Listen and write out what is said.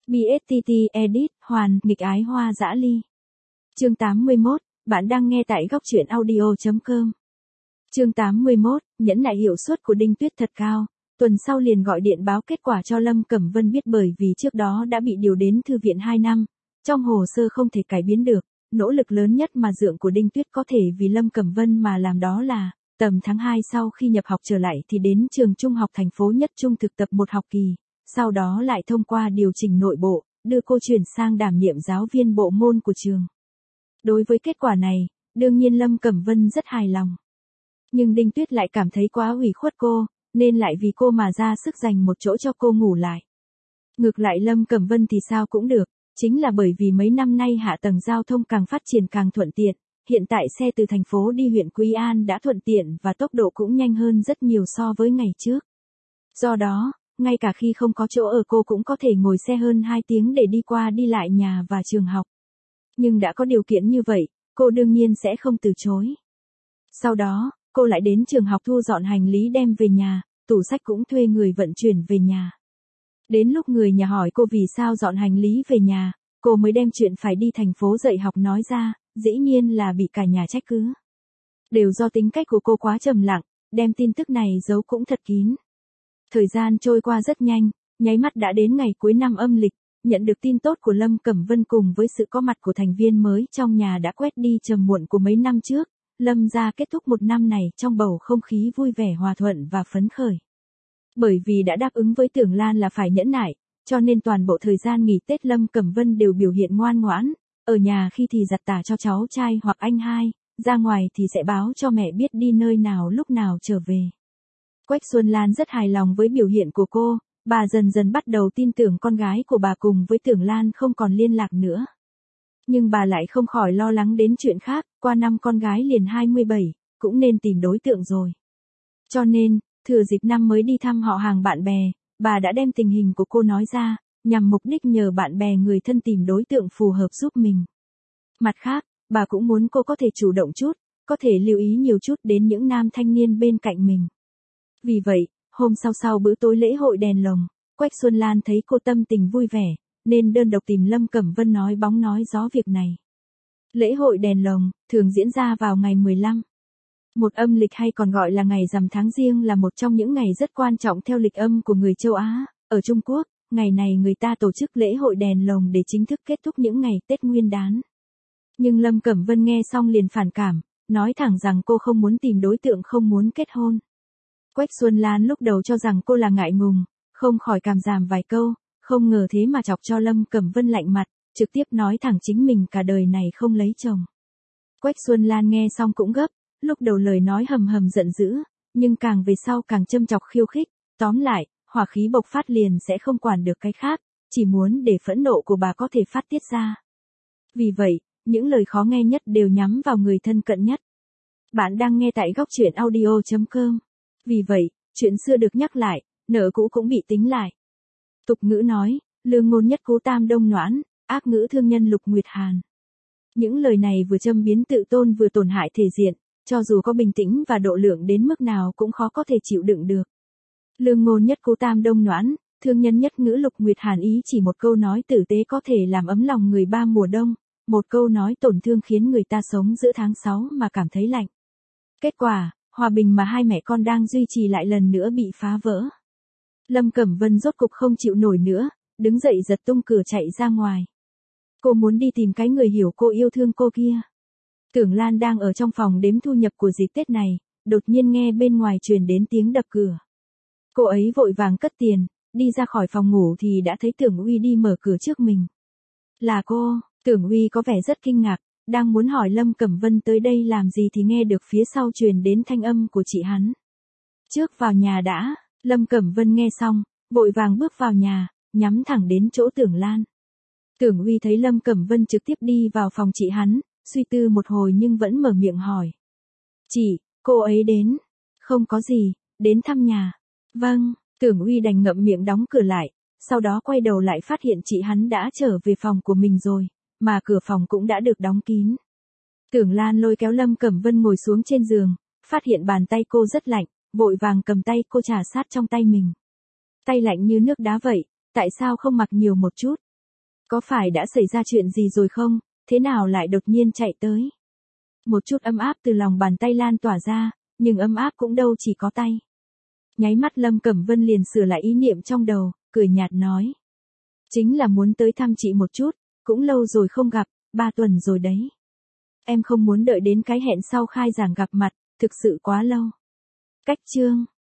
BSTT Edit, Hoàn, nghịch ái hoa dã ly. Chương 81, bạn đang nghe tại góc truyện audio.com. Chương 81, nhẫn nại hiệu suất của Đinh Tuyết thật cao. Tuần sau liền gọi điện báo kết quả cho Lâm Cẩm Vân biết bởi vì trước đó đã bị điều đến thư viện 2 năm. Trong hồ sơ không thể cải biến được, nỗ lực lớn nhất mà dượng của Đinh Tuyết có thể vì Lâm Cẩm Vân mà làm đó là, tầm tháng 2 sau khi nhập học trở lại thì đến trường trung học thành phố Nhất Trung thực tập một học kỳ, sau đó lại thông qua điều chỉnh nội bộ, đưa cô chuyển sang đảm nhiệm giáo viên bộ môn của trường. Đối với kết quả này, đương nhiên Lâm Cẩm Vân rất hài lòng. Nhưng Đinh Tuyết lại cảm thấy quá ủy khuất cô, nên lại vì cô mà ra sức dành một chỗ cho cô ngủ lại. Ngược lại Lâm Cẩm Vân thì sao cũng được, chính là bởi vì mấy năm nay hạ tầng giao thông càng phát triển càng thuận tiện, hiện tại xe từ thành phố đi huyện Quý An đã thuận tiện và tốc độ cũng nhanh hơn rất nhiều so với ngày trước. Do đó, ngay cả khi không có chỗ ở cô cũng có thể ngồi xe hơn 2 tiếng để đi qua đi lại nhà và trường học. Nhưng đã có điều kiện như vậy, cô đương nhiên sẽ không từ chối. Sau đó, cô lại đến trường học thu dọn hành lý đem về nhà, tủ sách cũng thuê người vận chuyển về nhà. Đến lúc người nhà hỏi cô vì sao dọn hành lý về nhà, cô mới đem chuyện phải đi thành phố dạy học nói ra, dĩ nhiên là bị cả nhà trách cứ. Đều do tính cách của cô quá trầm lặng, đem tin tức này giấu cũng thật kín. Thời gian trôi qua rất nhanh, nháy mắt đã đến ngày cuối năm âm lịch, nhận được tin tốt của Lâm Cẩm Vân cùng với sự có mặt của thành viên mới trong nhà đã quét đi trầm muộn của mấy năm trước, Lâm gia kết thúc một năm này trong bầu không khí vui vẻ hòa thuận và phấn khởi. Bởi vì đã đáp ứng với Tưởng Lan là phải nhẫn nại, cho nên toàn bộ thời gian nghỉ Tết Lâm Cẩm Vân đều biểu hiện ngoan ngoãn, ở nhà khi thì giặt tả cho cháu trai hoặc anh hai, ra ngoài thì sẽ báo cho mẹ biết đi nơi nào lúc nào trở về. Quách Xuân Lan rất hài lòng với biểu hiện của cô, bà dần dần bắt đầu tin tưởng con gái của bà cùng với Tưởng Lan không còn liên lạc nữa. Nhưng bà lại không khỏi lo lắng đến chuyện khác, qua năm con gái liền 27, cũng nên tìm đối tượng rồi. Cho nên, thừa dịp năm mới đi thăm họ hàng bạn bè, bà đã đem tình hình của cô nói ra, nhằm mục đích nhờ bạn bè người thân tìm đối tượng phù hợp giúp mình. Mặt khác, bà cũng muốn cô có thể chủ động chút, có thể lưu ý nhiều chút đến những nam thanh niên bên cạnh mình. Vì vậy, hôm sau bữa tối lễ hội đèn lồng, Quách Xuân Lan thấy cô tâm tình vui vẻ, nên đơn độc tìm Lâm Cẩm Vân nói bóng nói gió việc này. Lễ hội đèn lồng, thường diễn ra vào ngày 15. Một âm lịch hay còn gọi là ngày rằm tháng Giêng là một trong những ngày rất quan trọng theo lịch âm của người châu Á. Ở Trung Quốc, ngày này người ta tổ chức lễ hội đèn lồng để chính thức kết thúc những ngày Tết Nguyên đán. Nhưng Lâm Cẩm Vân nghe xong liền phản cảm, nói thẳng rằng cô không muốn tìm đối tượng không muốn kết hôn. Quách Xuân Lan lúc đầu cho rằng cô là ngại ngùng, không khỏi cảm giảm vài câu, không ngờ thế mà chọc cho Lâm Cẩm Vân lạnh mặt, trực tiếp nói thẳng chính mình cả đời này không lấy chồng. Quách Xuân Lan nghe xong cũng gấp, lúc đầu lời nói hầm hầm giận dữ, nhưng càng về sau càng châm chọc khiêu khích, tóm lại, hỏa khí bộc phát liền sẽ không quản được cái khác, chỉ muốn để phẫn nộ của bà có thể phát tiết ra. Vì vậy, những lời khó nghe nhất đều nhắm vào người thân cận nhất. Bạn đang nghe tại góc truyện audio.com. Vì vậy, chuyện xưa được nhắc lại, nợ cũ cũng bị tính lại. Tục ngữ nói, lương ngôn nhất cú tam đông noãn, ác ngữ thương nhân lục nguyệt hàn. Những lời này vừa châm biếm tự tôn vừa tổn hại thể diện, cho dù có bình tĩnh và độ lượng đến mức nào cũng khó có thể chịu đựng được. Lương ngôn nhất cú tam đông noãn, thương nhân nhất ngữ lục nguyệt hàn ý chỉ một câu nói tử tế có thể làm ấm lòng người ba mùa đông, một câu nói tổn thương khiến người ta sống giữa tháng 6 mà cảm thấy lạnh. Kết quả, hòa bình mà hai mẹ con đang duy trì lại lần nữa bị phá vỡ. Lâm Cẩm Vân rốt cục không chịu nổi nữa, đứng dậy giật tung cửa chạy ra ngoài. Cô muốn đi tìm cái người hiểu cô yêu thương cô kia. Tưởng Lan đang ở trong phòng đếm thu nhập của dịp Tết này, đột nhiên nghe bên ngoài truyền đến tiếng đập cửa. Cô ấy vội vàng cất tiền, đi ra khỏi phòng ngủ thì đã thấy Tưởng Uy đi mở cửa trước mình. Là cô, Tưởng Uy có vẻ rất kinh ngạc, đang muốn hỏi Lâm Cẩm Vân tới đây làm gì thì nghe được phía sau truyền đến thanh âm của chị hắn. Trước vào nhà đã, Lâm Cẩm Vân nghe xong, vội vàng bước vào nhà, nhắm thẳng đến chỗ Tưởng Lan. Tưởng Uy thấy Lâm Cẩm Vân trực tiếp đi vào phòng chị hắn, suy tư một hồi nhưng vẫn mở miệng hỏi. Chị, cô ấy đến. Không có gì, đến thăm nhà. Vâng, Tưởng Uy đành ngậm miệng đóng cửa lại, sau đó quay đầu lại phát hiện chị hắn đã trở về phòng của mình rồi, mà cửa phòng cũng đã được đóng kín. Tưởng Lan lôi kéo Lâm Cẩm Vân ngồi xuống trên giường, phát hiện bàn tay cô rất lạnh, vội vàng cầm tay cô trà sát trong tay mình. Tay lạnh như nước đá vậy, tại sao không mặc nhiều một chút? Có phải đã xảy ra chuyện gì rồi không, thế nào lại đột nhiên chạy tới? Một chút ấm áp từ lòng bàn tay lan tỏa ra, nhưng ấm áp cũng đâu chỉ có tay. Nháy mắt Lâm Cẩm Vân liền sửa lại ý niệm trong đầu, cười nhạt nói. Chính là muốn tới thăm chị một chút, cũng lâu rồi không gặp, 3 tuần rồi đấy. Em không muốn đợi đến cái hẹn sau khai giảng gặp mặt, thực sự quá lâu. Cách chương